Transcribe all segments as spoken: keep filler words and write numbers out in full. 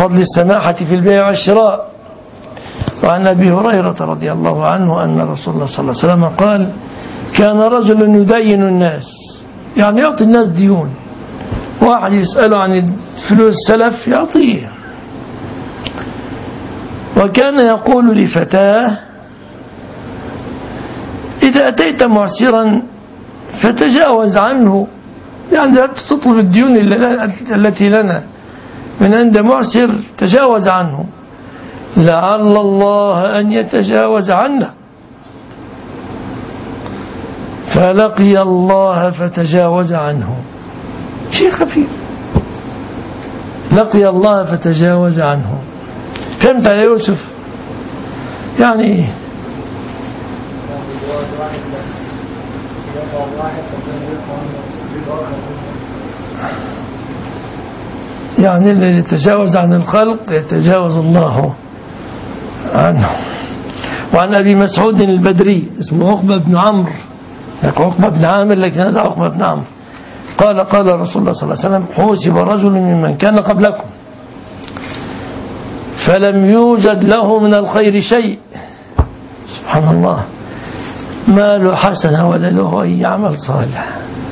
وفضل السماحة في البيع والشراء. وعن أبي هريرة رضي الله عنه أن رسول الله صلى الله عليه وسلم قال: كان رجل يدين الناس، يعني يعطي الناس ديون، واحد يسأله عن فلوس السلف يعطيه. وكان يقول لفتاه: إذا أتيت معسرا فتجاوز عنه، يعني لا تطلب الديون التي لنا من عند معسر، تجاوز عنه لعل الله أن يتجاوز عنه. فلقي الله فتجاوز عنه. شيء خفيف، لقي الله فتجاوز عنه. فهمت يا يوسف؟ يعني يعني اللي يتجاوز عن الخلق يتجاوز الله عنه. وعن أبي مسعود البدري اسمه عقبة بن عمرو، عقبة بن عامر لكن هذا عقبة بن عمرو، قال: قال رسول الله صلى الله عليه وسلم: حوسب رجل ممن كان قبلكم فلم يوجد له من الخير شيء، سبحان الله، ما له حسنة ولا له أي عمل صالح،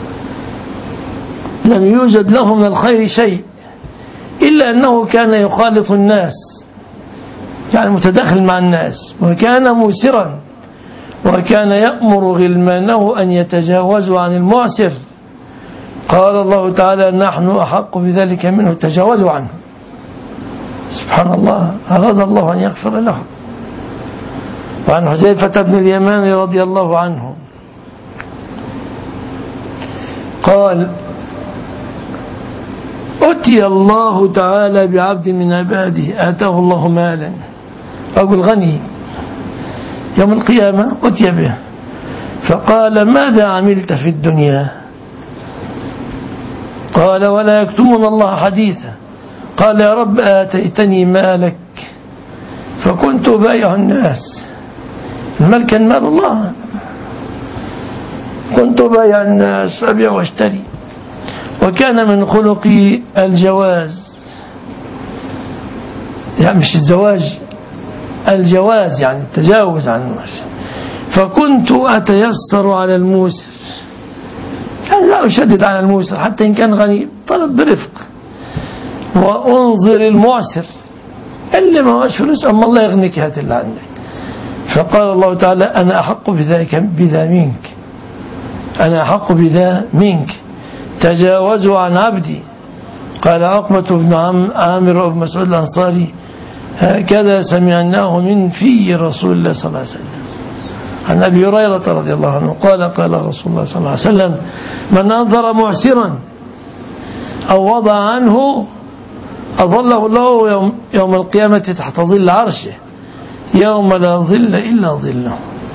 لم يوجد له من الخير شيء إلا أنه كان يخالط الناس، يعني متدخل مع الناس، وكان موسرا، وكان يأمر غلمانه أن يتجاوزوا عن المعسر. قال الله تعالى: نحن أحق بذلك منه، تجاوزوا عنه. سبحان الله، أراد الله أن يغفر له. وعن حذيفة بن اليمان رضي الله عنه قال: أتي الله تعالى بعبد من عباده آتاه الله مالا، رجل غني، يوم القيامة أتي به فقال: ماذا عملت في الدنيا؟ قال: ولا يكتمون الله حديثا. قال: يا رب آتيتني مالك فكنت بايع الناس، المال كان مال الله، كنت بايع الناس أبيع واشتري، وكان من خلقي الجواز، يعني مش الزواج، الجواز يعني التجاوز عن المعسر، فكنت أتيسر على الموسر، يعني لا أشدد على الموسر حتى إن كان غني، طلب برفق، وأنظر المعسر اللي ما هوش فلوس، أما الله يغنيك هات اللي عندك. فقال الله تعالى: أنا أحق بذلك بذا منك، أنا أحق بذا منك، تجاوزوا عن عبدي. قال عقبة بن عامر بن مسعود الأنصاري: هكذا سمعناه من في رسول الله صلى الله عليه وسلم. عن أبي هريرة رضي الله عنه قال: قال رسول الله صلى الله عليه وسلم: من أنظر معسرا أو وضع عنه أظله الله يوم, يوم القيامة تحت ظل عرشه يوم لا ظل إلا ظله.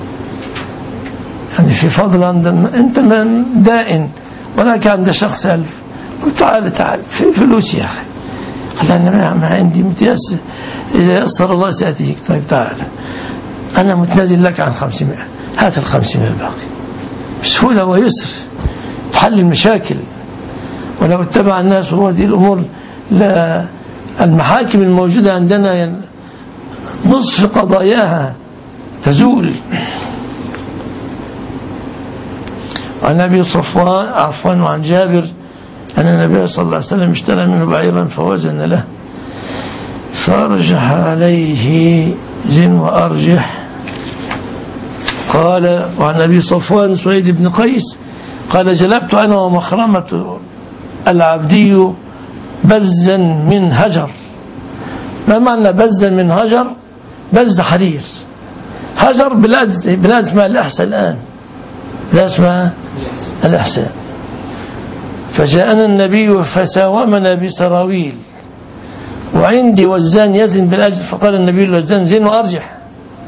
يعني في فضل عند أنت من دائن ولكن عند شخص ألف، قلت: تعال تعال في فلوس يا أخي. قال: أنا ما عندي متيسر، إذا يسر الله سأتيك. طيب تعال، أنا متنازل لك عن خمسمائة، هات الخمسمائة الباقي بسهولة ويسر، تحل المشاكل. ولو اتبع الناس هذه الأمور، لا المحاكم الموجودة عندنا نصف قضاياها تزول. عن أبي صفوان عفوا وعن جابر أن النبي صلى الله عليه وسلم اشترى منه بعيرا فوزن له فأرجح عليه زن وأرجح. قال: وعن أبي صفوان سويد بن قيس قال: جلبت أنا ومخرمة العبدي بزا من هجر. ما معنى بزا من هجر؟ بز حرير، هجر بلاد بلاد اسمها الأحساء الآن، بلاد اسمها الأحساء. فجاءنا النبي فساومنا بسراويل وعندي وزان يزن بالأجر، فقال النبي للوزان: زين وأرجح،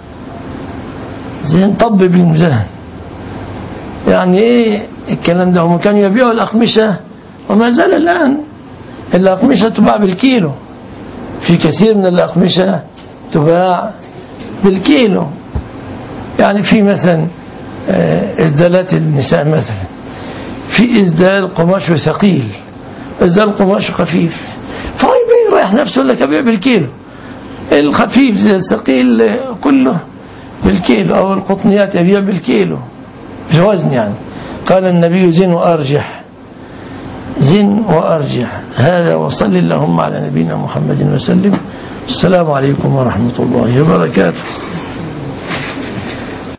زين طب بالميزان. يعني ايه الكلام ده؟ هم كانوا يبيعوا الأقمشة وما زال الآن الأقمشة تباع بالكيلو، في كثير من الأقمشة تباع بالكيلو. يعني في مثلا إزدالات النساء، مثلا في إزدال قماش ثقيل، إزدال قماش خفيف، فيبيع الروايح نفسه يقول لك أبيع بالكيلو، الخفيف زي الثقيل كله بالكيلو، أو القطنيات أبيع بالكيلو في وزن يعني. قال النبي زن وأرجح، زن وأرجح. هذا وصل اللهم على نبينا محمد وسلم. السلام عليكم ورحمة الله وبركاته.